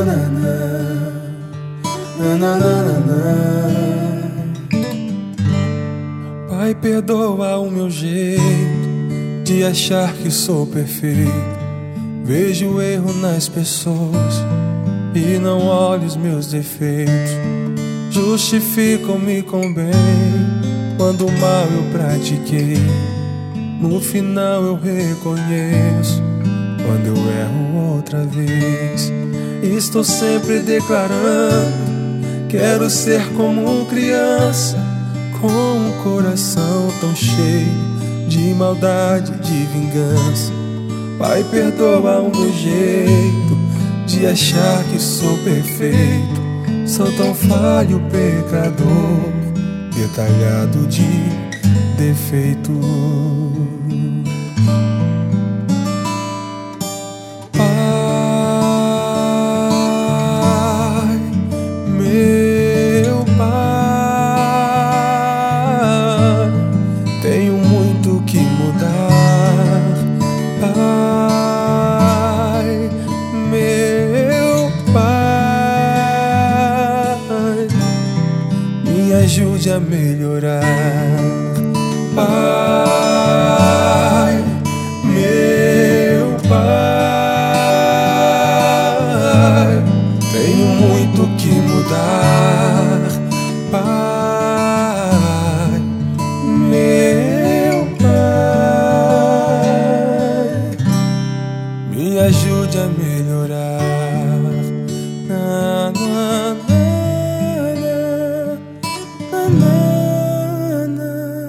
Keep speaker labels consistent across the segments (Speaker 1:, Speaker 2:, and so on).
Speaker 1: Pai, perdoa o meu jeito de achar que sou perfeito. Vejo o erro nas pessoas e não olho os meus defeitos. Justificam-me com bem quando o mal eu pratiquei. No final eu reconheço quando eu erro outra vez. Estou sempre declarando: quero ser como criança, com um coração tão cheio de maldade, de vingança. Pai, perdoa o meu jeito de achar que sou perfeito. Sou tão falho, pecador, detalhado de defeito. Pai, meu Pai, tenho muito que mudar. Pai, meu Pai, me ajude a melhorar. Pai, meu Pai, tenho muito que mudar. Pai, meu Pai, me ajude a melhorar. Na, na, na, na, na.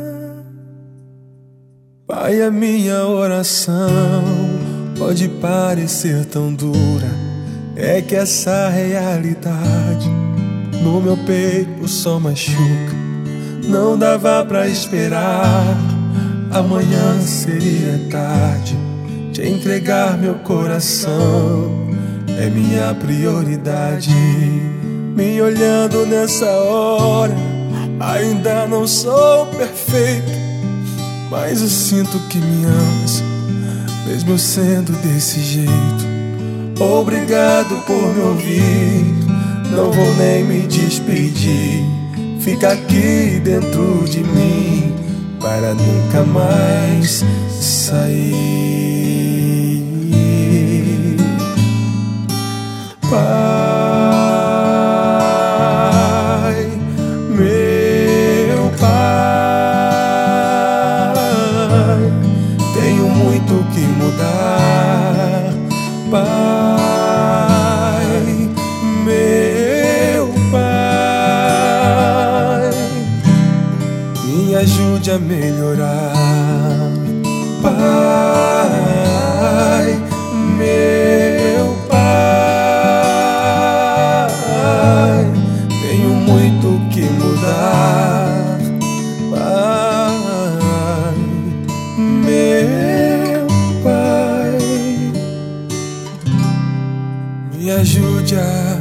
Speaker 1: Pai, a minha oração pode parecer tão dura, é que essa realidade no meu peito só machuca. Não dava pra esperar, amanhã seria tarde. Te entregar meu coração é minha prioridade. Me olhando nessa hora, ainda não sou perfeito, mas eu sinto que me amas, mesmo eu sendo desse jeito. Obrigado por me ouvir, não vou nem me despedir. Fica aqui dentro de mim para nunca mais sair. Pai, meu Pai, tenho muito que mudar. Pai, meu Pai, me ajude a melhorar. Pai, meu Pai, tenho muito que mudar. Pai, meu Pai, me ajude a